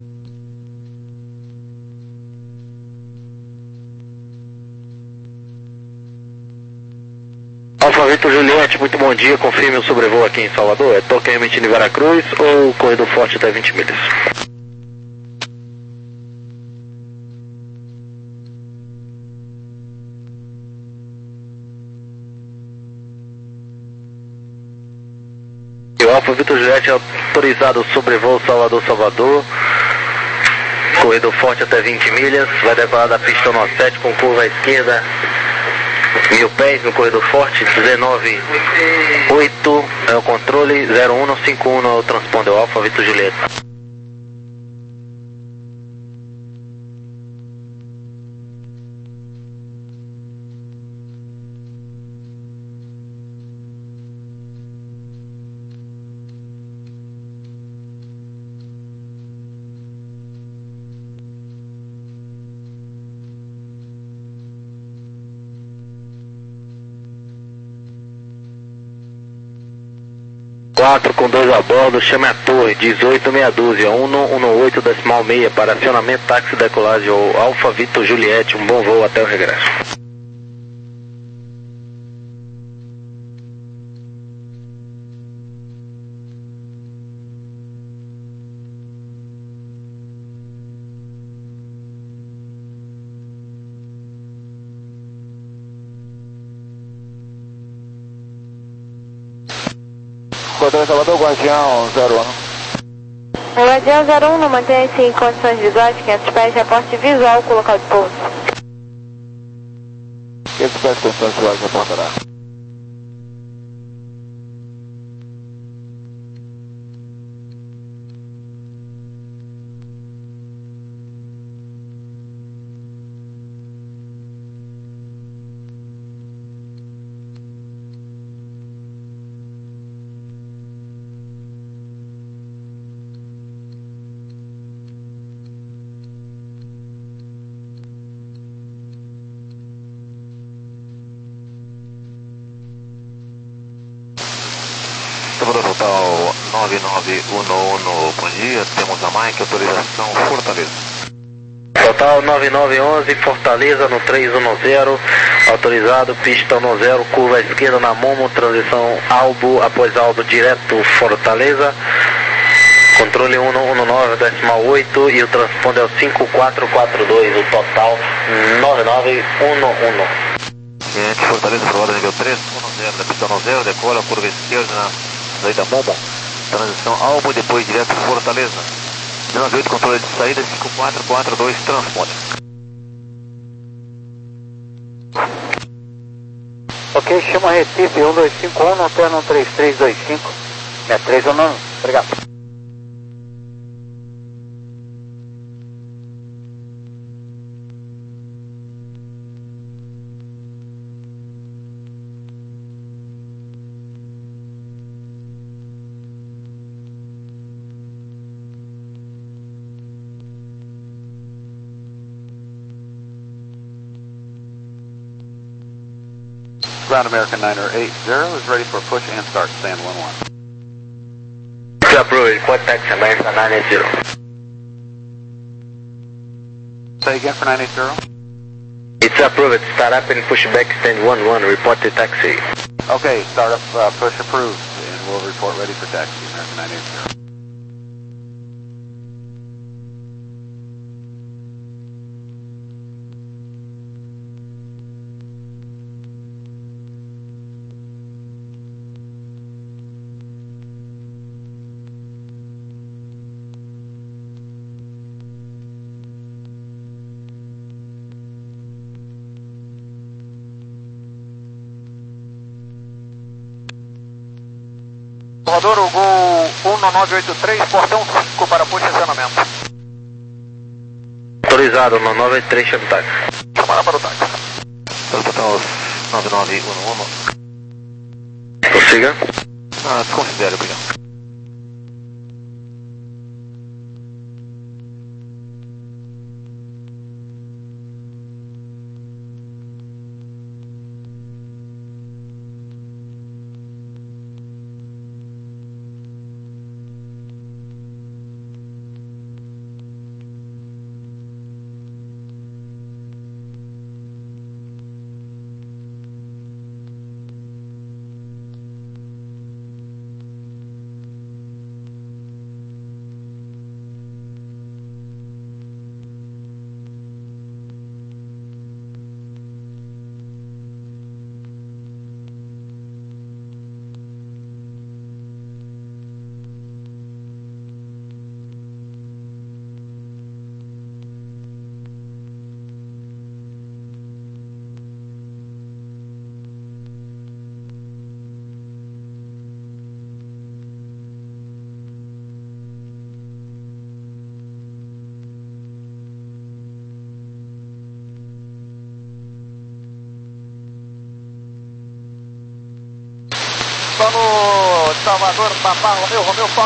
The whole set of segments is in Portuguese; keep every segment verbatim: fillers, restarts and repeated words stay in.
Alfa Vitor Juliette, muito bom dia, confirme o sobrevoo aqui em Salvador, é Toca emitindo em Veracruz ou corredor forte até vinte milhas? O Alfa Vitor Juliette é autorizado sobrevoo Salvador-Salvador, corredor forte até vinte milhas, vai decolar da pista um nove sete com curva à esquerda, mil pés no corredor forte, dezenove oito é o controle, zero um cinco um é o transponder Alfa Vitor Juliette. quatro com dois a bordo, chame a torre, dezoito meia dúzia, um oito decimal meia para acionamento táxi decolagem ou Alfa Vitor Juliette, um bom voo até o regresso. Cordão Salvador, Guardião zero um. Guardião zero um, mantenha-se em condições visuais, quinhentos pés, reporte visual com o local de pouso. quinhentos pés, condições visuais, reportará. Salvador Total nove nove um um, bom dia, temos a Mike, autorização Fortaleza. Total nove nove um um, Fortaleza no três um zero, autorizado, pista um zero, curva à esquerda na Momo, transição Albo, após Albo direto Fortaleza, controle um um nove decimal oito e o transponder é o cinco quatro quatro dois, o total nove nove um um. Cliente Fortaleza, prova nível três um zero, da pista um zero, decola, curva esquerda na saída Momo, transição Albo, depois direto Fortaleza. dezenove oito, controle de saída, cinco quatro quatro dois, transponder. Ok, chama Recife um dois cinco um, Lanterna um três três dois cinco, é três um nove, obrigado. Ground American niner eight zero is ready for push and start, stand one one. To approve, report taxi American nine eight zero. Say again for nine eight zero? It's approved, start up and push back, stand one one, report to taxi. Okay, start up, uh, push approved, and we'll report ready for taxi, American nine eight zero. Salvador, o Gol um nove oito três, portão cinco para push e acionamento. Autorizado no nove oito três, chame táxi. Chamada para o táxi. Total nove nove um um. Prossiga. Ah, desconsidere, obrigado. solo Salvador, Papa Romeu, Romeu Fox.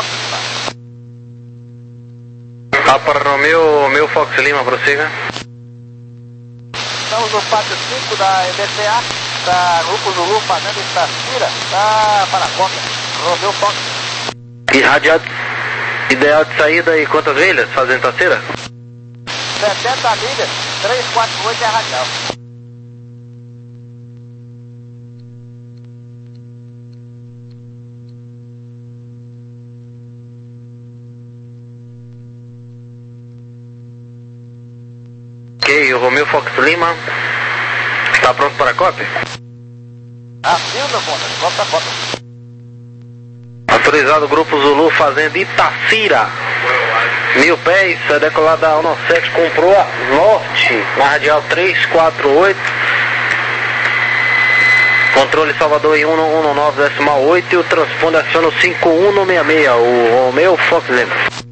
Papa Romeu, Romeu Fox Lima, prossiga. Estamos no pátio cinco da E B T A, da Grupo Zulu, fazendo Itacira, da Paracota, Romeu Fox. E radiado ideal de saída e quantas milhas fazendo Itacira? setenta milhas, trezentos e quarenta e oito é radial. Ok, o Romeu Fox Lima está pronto para a cópia? Assim, meu ponto, volta a foto. Autorizado o Grupo Zulu fazendo Itacira. Mil pés, é decolada da Uno sete, comprou a norte, na radial trezentos e quarenta e oito. Controle Salvador em cento e dezesseis decimal oito e o transponder aciona o cinco um seis seis, o Romeu Fox Lima.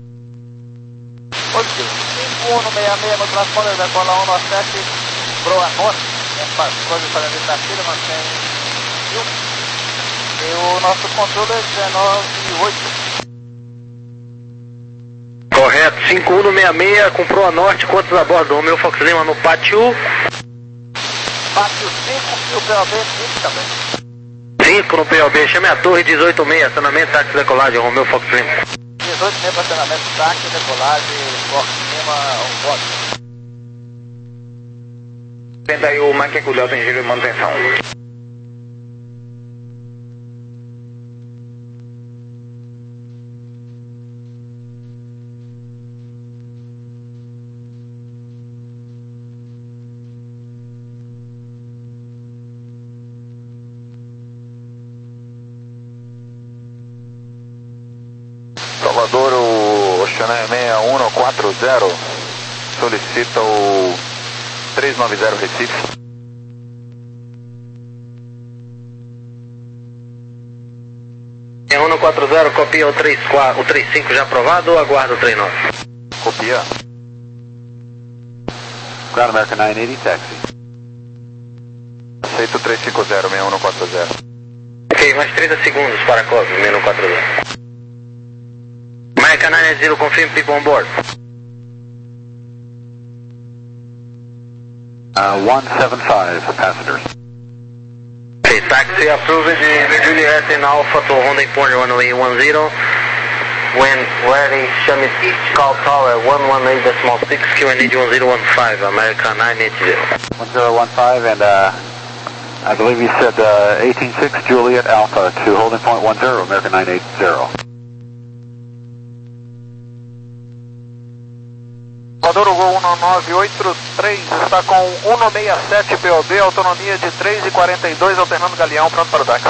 cinco um seis seis no transponder, decola Uno sete, proa norte, passou de fazendo Itacira, mantém mil. E o nosso controle é dezenove oito. Correto, cinco um seis seis, comprou a norte, quantos a bordo do Romeu Fox Lima no pátio? Pátio cinco e o P O B cinco também. cinco no P O B, chame a torre dezoito seis, acionamento, táxi, decolagem, Romeu Fox Lima. dezoito seis, acionamento, táxi, decolagem, Fox Lima, um voto. Tenta aí o macaco Delta em giro de manutenção. Salvador, o Oceané seis um quatro zero solicita o trezentos e noventa Recife. seis um quatro zero, copia o trinta e quatro, o trinta e cinco já aprovado ou aguarda o trinta e nove? Copia. Ground American nove oitenta, taxi. Aceito trezentos e cinquenta, seis um quatro zero. Ok, mais trinta segundos para a cópia, seis um quatro zero. American nove oitenta, confirm people on board. Uh, one seven five passengers. Okay, taxi approved de Juliet in Alpha to Honda Point runway one zero. When ready, Summit call tower one one eight decimal six, Q N D one zero one five, American nine eighty. one zero one five and uh, I believe you said uh, eighteen six Juliet Alpha to holding point one zero, American nine eighty. Salvador, o Gol um nove oito três está com cento e sessenta e sete P O B, autonomia de três e quarenta e dois, alternando Galeão, pronto para o táxi.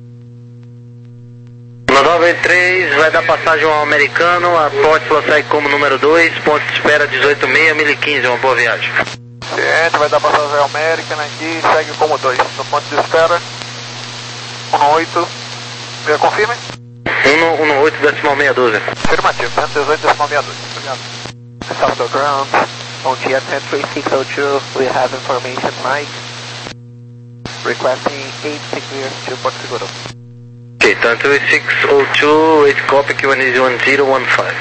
No nove oito três vai dar passagem ao americano, a Portland sai como número dois, ponto de espera dezoito seis, mil e quinze, uma boa viagem. Ciente, vai dar passagem ao American aqui, segue como dois, no ponto de espera, um oito, confirme? um oito decimal meia dúzia. Afirmativo, cento e dezoito decimal meia dúzia, obrigado. Salvador ground, on G S N three six zero two, we have information Mike, requesting eight clear to Porto Seguro. Ok, então three six zero two, eight copy, Q N D one zero one five.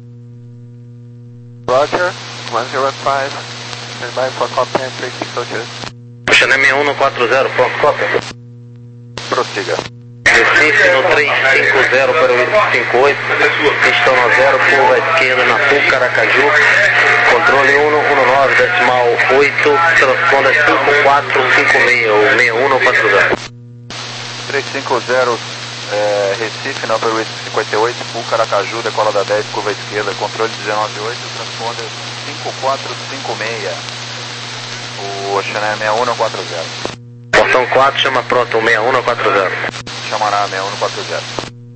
Roger, one zero one five, stand by for copy three six zero two. Oceané seis um quatro zero, pronto, cópia. Prossiga. Recife no trezentos e cinquenta para o cinco oito, pistão no zero, curva à esquerda na P U C Aracaju, controle cento e dezenove decimal oito, transponder cinco quatro cinco seis, ou seis um quatro zero. trezentos e cinquenta, é, Recife, na Upper cinquenta e oito, P U C Aracaju, decola da dez, curva à esquerda, controle dezenove oito, transponder cinco quatro cinco seis, o Oceané seis um quatro zero. Portão quatro, chama pronto, seis um quatro zero. Chamará seis um quatro zero.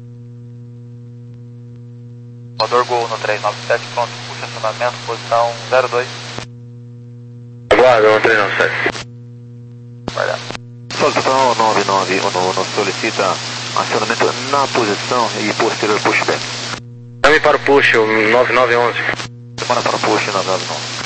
Motor Gol no trezentos e noventa e sete, pronto, puxa acionamento, posição zero dois. Aguarda, no trezentos e noventa e sete. Vai lá. Solicitação nove nove um solicita acionamento na posição e posterior pushback. Chame para o push, o nove nove um um. Semana para o push nove nove um.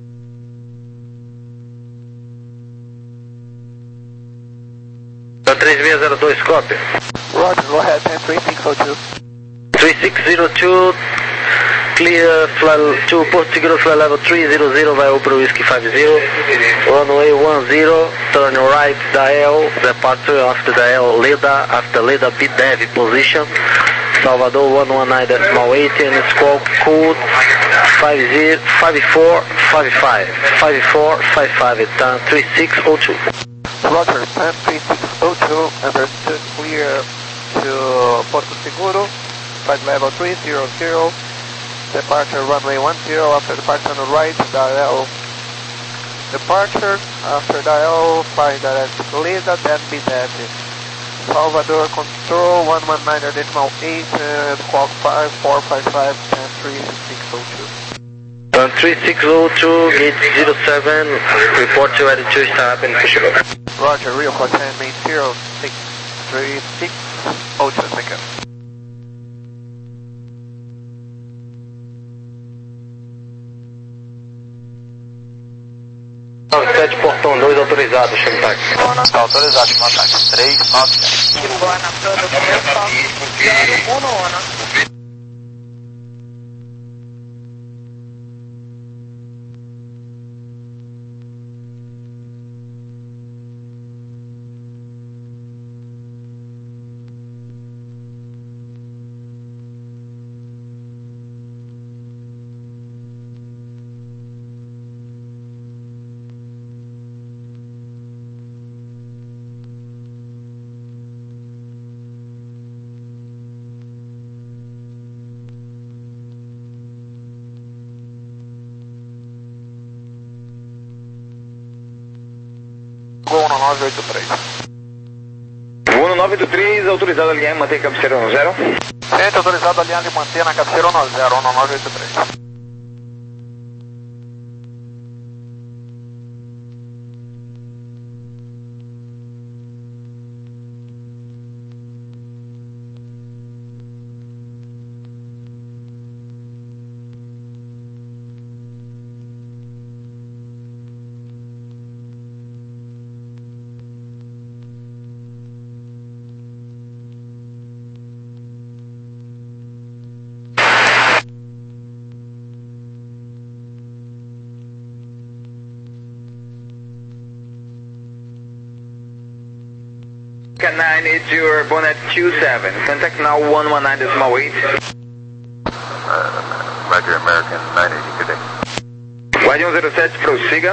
Então trezentos três seis zero dois, copy. Roger, go ahead, three six zero two. three six zero two, clear, fly, to Porto Seguro, fly level three zero zero, vai over Whiskey five zero, runway one zero, turn right, dial, departure after dial, Leda, after Leda, B dev position, Salvador one one nine decimal eight, and squawk code five zero five four five five, five four five five, turn three six zero two. Roger, ten three six zero two, understood, clear to Porto Seguro, flight level three zero zero, departure runway one zero, after departure on the right, dial departure, after dial, fly direct to Leda, then B dev. Salvador control one one nine decimal eight, uh, squawk five four five five, ten three six zero two. Turn three six zero two, gate zero seven, report to ready to start and push it up. Roger, Rio for ten, main zero six three six zero two, thank you. sete, portão dois, autorizado, chama o táxi. Tá autorizado, chama o táxi, três nove sete. De boa na produção, zero um no um. Gol no nove oito três. Gol no nove oito três, autorizado a alinhar e manter cabeceira no zero. Gente, autorizado a alinhar e manter na cabeceira no zero, no nove oito três. nine eight zero, bonnet two seven, contact now one one nine decimal eight. Uh, Roger, American nine eighty, good day. Guarde um zero sete, prossiga.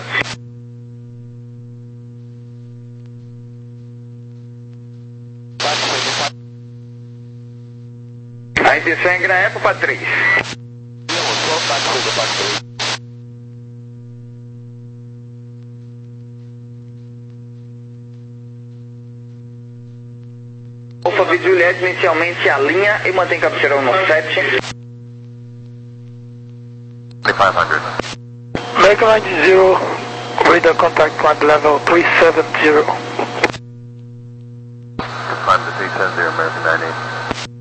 A intenção é Graé para três. Alfa Vídeo Juliette inicialmente alinha e mantém cabeceira no sete. five hundred. Make line zero, radar contact line level three seven zero. Climb to three seven zero, American nine eighty.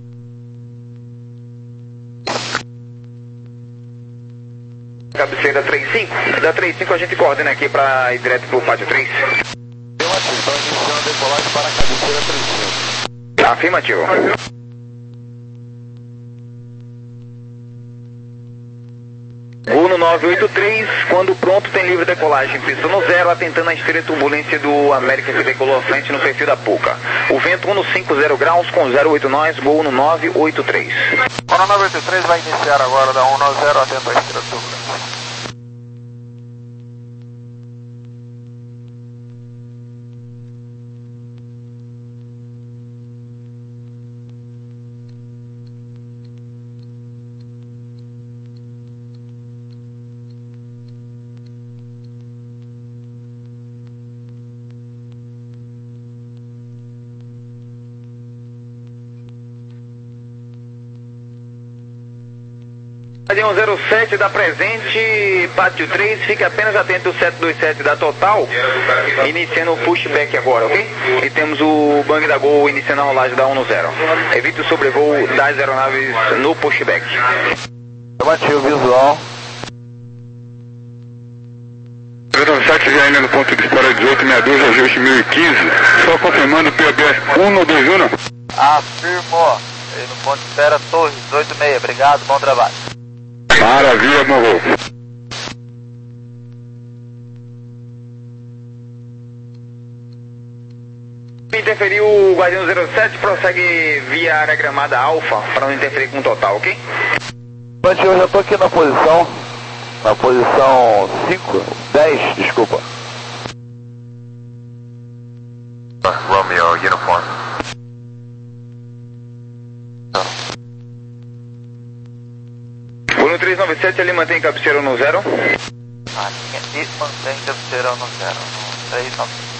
Cabeceira três cinco. Da três cinco a gente coordena aqui para ir direto pro pátio três. Deu uma atenção iniciando a decolagem para a cabeceira três cinco. Afirmativo. Gol no nove oito três, quando pronto tem livre decolagem, pista no zero, atentando a esteira turbulência do América que decolou à frente no perfil da Puca. O vento um no cinco zero graus com zero oito nós, gol no nove oito três. O nove oito três vai iniciar agora da um no zero, atento a esteira turbulência. um zero sete da presente, pátio três, fique apenas atento ao sete dois sete da total, iniciando o pushback agora, ok? E temos o bang da Gol iniciando a rolagem da um no zero. Evite o sobrevoo das aeronaves no pushback. Eu bati o visual. zero sete ainda no ponto de espera dezoito sessenta e dois, ajuste mil e quinze. Só confirmando o P B um dois um. Afirmou. Aí no ponto de espera, Torres, dezoito sessenta e seis. Obrigado, bom trabalho. Maravilha, bom voo. Interferiu o Guardião zero sete, prossegue via área gramada alfa, para não interferir com o total, ok? Bom, eu já estou aqui na posição, na posição cinco, dez, desculpa. Romeo, uniform. O no três nove sete, ele mantém cabeceira no zero? Aqui e mantém cabeceira no zero, no três nove sete.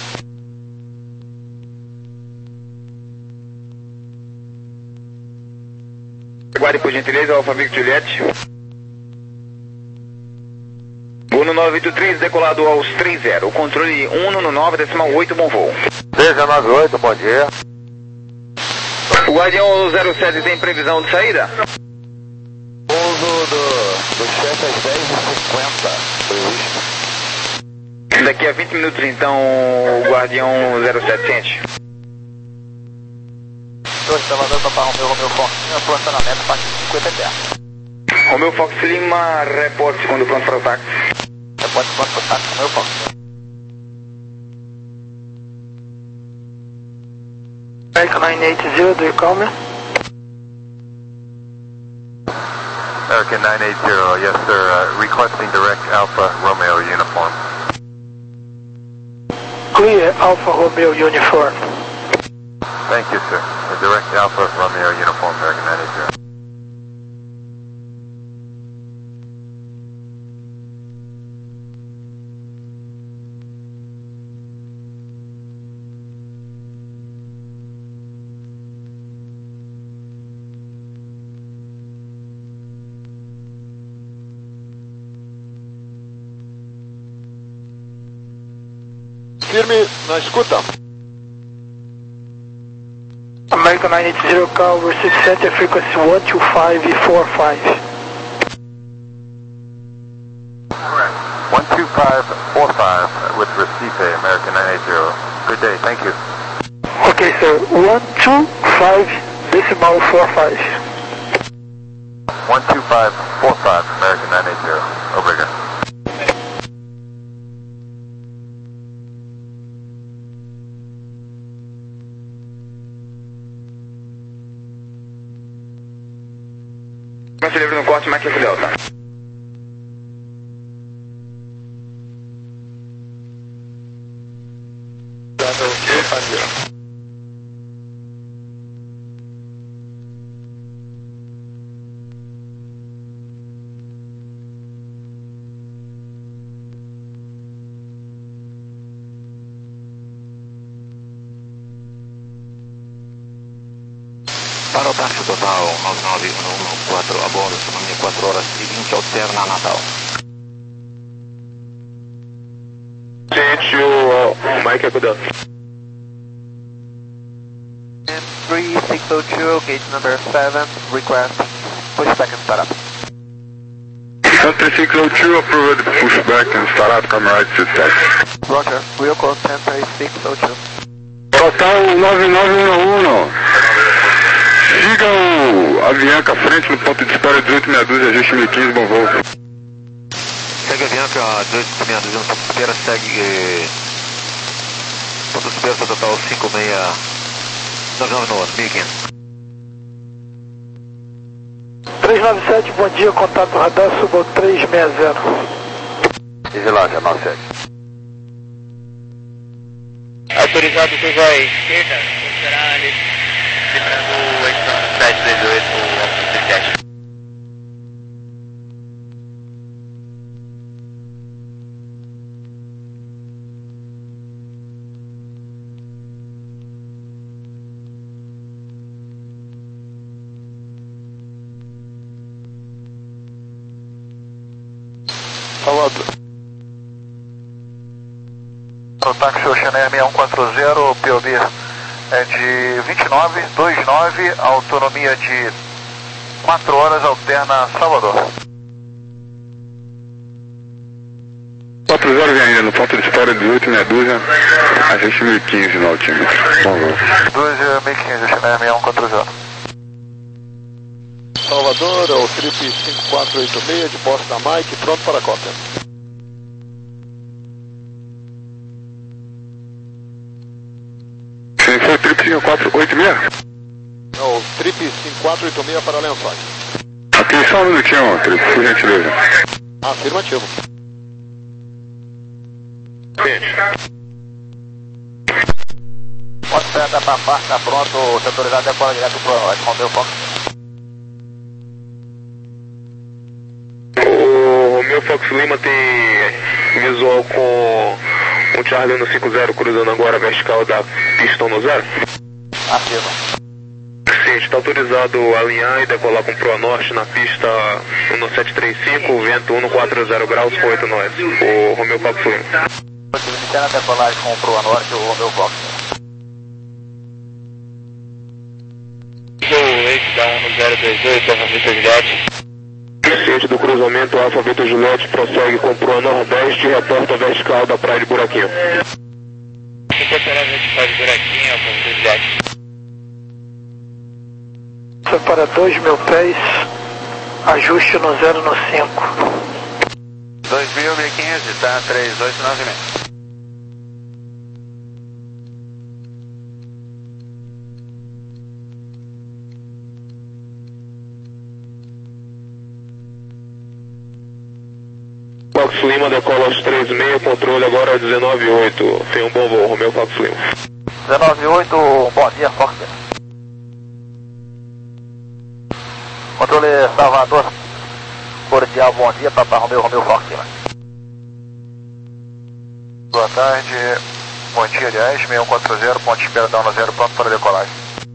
Aguarde por gentileza, Alfa Victor Juliette. Uno nove oito três, decolado aos três zero. Controle um nove decimal oito, bom voo. três nove oito, bom dia. O Guardião zero sete tem previsão de saída? Pouso do, do chefe às dez e cinquenta, previsto. Daqui a vinte minutos, então, o Guardião zero sete sente. dois, elevador para Romeu, Romeu Foxinha, posicionamento a partir de cinquenta pés. Romeu Fox Lima, reporte segundo pronto para o táxi. Reporte pronto para o táxi, Romeu Foxinha. American nine eight zero, do you call me? American nine eight zero, yes sir, uh, requesting direct Alpha Romeo uniform. Clear, Alpha Romeo uniform. Thank you sir. The direct Alpha Romeo uniform, American nine eight zero. Firme na escuta. American nine eight zero, call receive center frequency one two five four five. one two five four five with Recife, American nine eight zero. Good day, thank you. Okay sir, one two five decimal four five. one two five four five, American nine eight zero. Obrigado. Se livre no corte, Max Delta. Para o táxi total nove nove um um quatro a bordo, autonomia quatro horas e vinte, alterna a Natal. Gente, o Mike é cuidado. three six zero two, gate number seven, request pushback and startup. ten six zero two, approved pushback and startup, come right to taxi. Roger, we'll call ten six zero two. Total nove nove um um. Siga o Avianca à frente no ponto de espera dezoito sessenta e dois, ajuste mil e quinze, bom voo. Segue Avianca dezoito sessenta e dois, no ponto de espera, segue... Eh, ponto de espera total cinco seis nove nove nove, mil e quinze. três nove sete, bom dia, contato radar, suba três seis zero. Vigilância, nove sete. Autorizado curva à esquerda, será ali, livrando o oito sete dois oito, o Alfa sete. Falando. O táxi Ocean Air seis um quatro zero, P O B é de vinte e nove, vinte e nove, autonomia de quatro horas, alterna Salvador. quatro zero vem ainda no ponto ponto de espera dezoito meia dúzia, ajuste mil e quinze no altímetro. dois mil e quinze, China seis um quatro zero. Salvador, é o Trip cinco quatro oito seis, de posse da Mike, pronto para a cópia. Sim, foi o Trip cinco quatro oito seis? Não, o Trip cinco quatro oito seis para Lençóis. Ok, só um minutinho, Trip, por gentileza. Afirmativo. Pode ser da Pafar, tá pronto, setorizado decola direto pro Norte, Romeu Fox. O Romeu Fox Lima tem visual com o Charlie no cinco zero cruzando agora a vertical da pista no zero. Afirma. Sim, está autorizado a alinhar e decolar com Proa Norte na pista um sete três cinco, vento um quatro zero graus com oito nós. O Romeu Fox Lima. Iniciando a decolagem com o Proa Norte, o Romeu Fox. Esse da um zero dois oito, Alfa Vitor Juliette. Ciente do cruzamento, Alfa Vitor Juliette prossegue com Proa Nordeste e reporta vertical da Praia de Buraquinho. Incorporar vertical de Buraquinho, Alfa Vitor Juliette. Para dois mil pés, ajuste no zero no cinco. dois mil e quinze, tá três oito nove seis. Fox Lima decola aos três seis, controle agora dezenove oito. Tem um bom voo, Romeu Fox Lima. dezenove oito, bom dia, Fox. Controle Salvador, cordial, bom dia, Papa Romeu, Romeu Fox Lima. Boa tarde, bom dia, aliás, seis um quatro zero, ponto de espera da um zero, pronto para decolagem.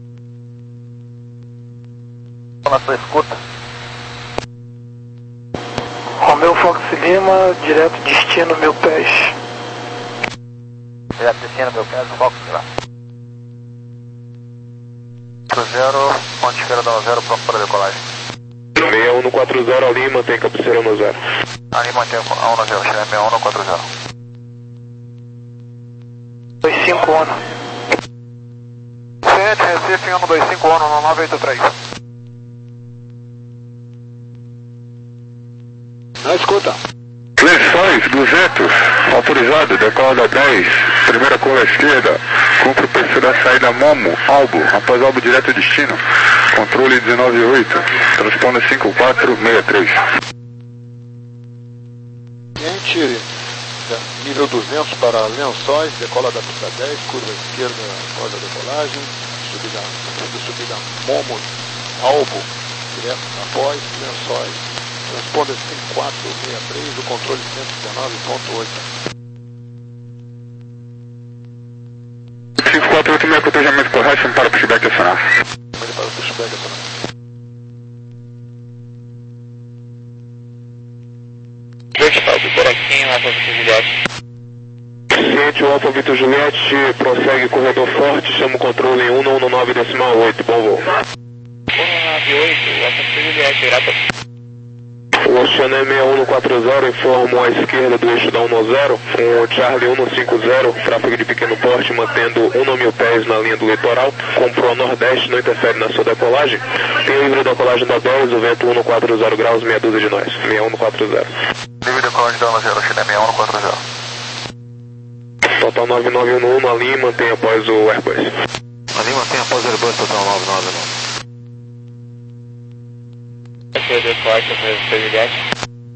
Na sua escuta. Romeu Fox Lima, direto destino mil pés. Direto destino mil pés, Fox Lima. quatro zero, ponto de espera da um zero, pronto para decolagem. seis um quatro zero ali, mantém cabeceira no zero. Ali mantém a um zero, China seis um quatro zero. dois cinco um. Ciente, Recife um dois cinco um no nove oito três. Na escuta. Lençóis, duzentos, autorizado, decola da dez, primeira curva à esquerda, cumpre o perfil da saída Momo, Albo, após Albo direto destino, controle dezenove oito, transponda cinco quatro seis três. Ciente, nível duzentos para Lençóis, decola da pista dez, curva esquerda após a decolagem, subida, subida Momo, Albo, direto após Lençóis. Transponder cinco quatro seis três, o controle cento e dezenove ponto oito. cinco quatro oito seis, cotejamento correto, para o pushback acionar. Ele para o pushback acionar. Vertical do Buraquinho, Alfa Vitor Juliette. Ciente, o Alfa Vitor Juliette prossegue corredor forte, chama o controle em um no nove decimal oito, bom voo. um nove oito, Alfa Vitor Juliette, grata. O Oceano é seis um quatro zero, informo à esquerda do eixo da um zero, com o Charlie um cinco zero, tráfego de pequeno porte, mantendo um mil pés na linha do litoral, com Proa Nordeste, não interfere na sua decolagem. Tem livre decolagem da dez, o vento um quatro zero graus, meia dúzia de nós, seis um quatro zero. Livre decolagem da um zero, China seis um quatro zero. Total nove nove um um, na linha e mantém após o Airbus. Ali mantém após o Airbus, total nove nove um. Esse é o decote, Alfa Vitor Juliette.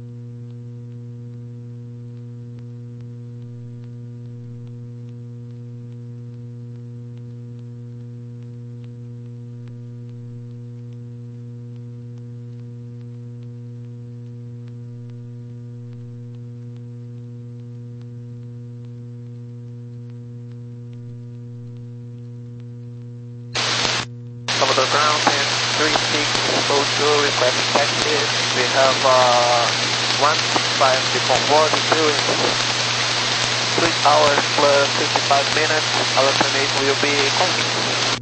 Salvador Ground, three six oh two, request detected. We have uh, one five on board, doing three hours plus fifty-five minutes. Our estimate will be complete.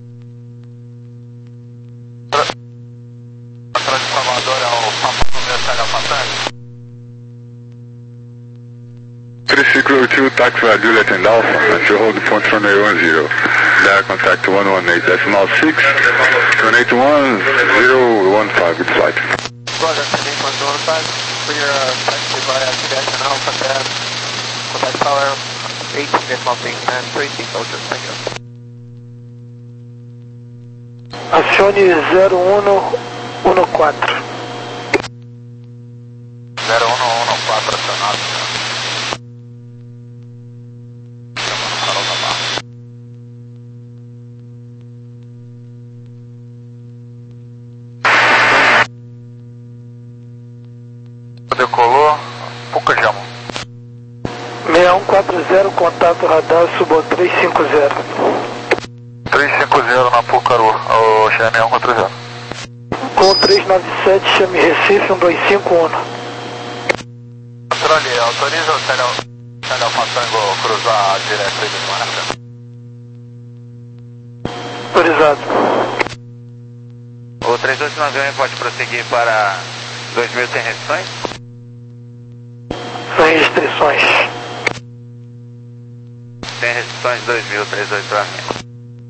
Transformador é o famoso mensagem da passagem. três cinco crew two, taxi by Juliet and Alpha, and to hold the point runway one zero. Direct contact to one one eight decimal six, one eight one zero one five, good flight. Roger, ten eight one zero one five, clear uh, taxi by Juliet and Alpha, and contact tower eighteen decimal six and three six Ocean, thank you. Acione zero um um quatro. zero um um quatro acionado. Decolou, pouca jamo. seis um quatro zero, contato radar, subo três cinco zero. três cinco zero na Pucaru, o X M um quatro zero. Com três nove sete, chame Recife um dois cinco um. Controle, autoriza o Célia Fatango cruzar direto aí de marca? Autorizado. O três dois nove um pode prosseguir para dois mil sem restrições? Sem restrições. Sem restrições dois mil, três dois para mim.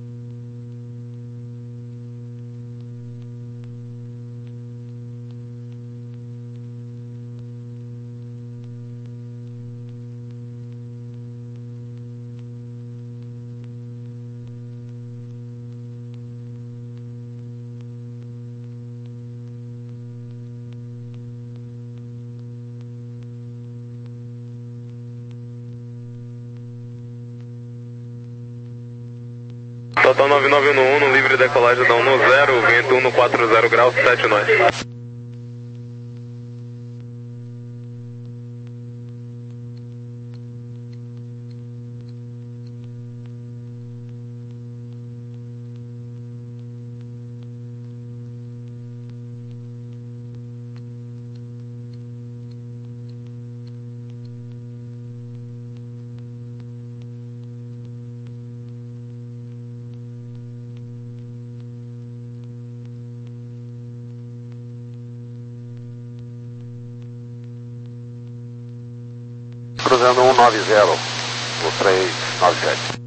Total nove nove um um, livre decolagem da um zero, vento um quatro zero graus, sete nós. Cruzando um nove zero, o três nove sete.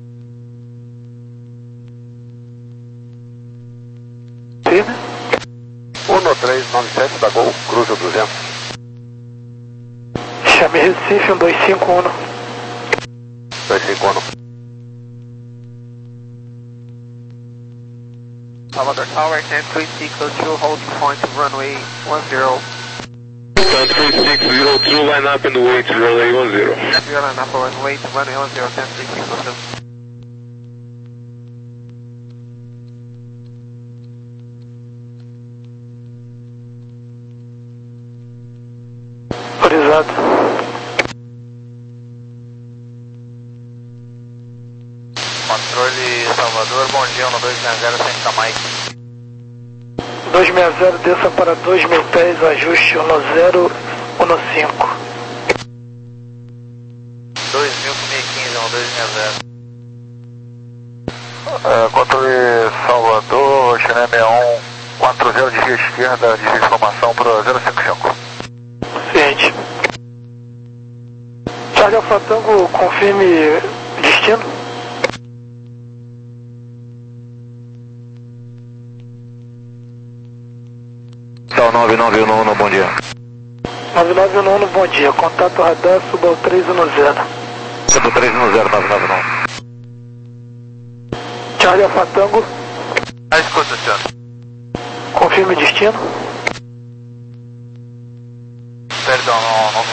Firme. um no três nove sete da Gol, cruza duzentos. Chame Recife um dois cinco um. dois cinco um. Salvador Tower, ten three six zero two, hold point runway one zero. three six zero two, line up and wait, runway one zero. Zero line up and wait, runway one zero, ten three six zero two. Autorizado. Controle Salvador, bom dia, no dois seis zero, sem Camai. dois seis zero, desça para dois mil pés, ajuste um zero um cinco. dois mil e quinze, no dois seis zero. É, controle Salvador, China sessenta e um, quatro zero, desvio esquerda, desvio de formação para zero cinco cinco. Ciente. Charlie Alfa Tango, confirme destino. nove nove um um, bom dia. nove nove um um, bom dia. Contato radar, suba ao três um zero. Suba ao três um zero, nove nove um. Charlie Alfa Tango, A escuta, senhor. confirme destino. Perdão, não, não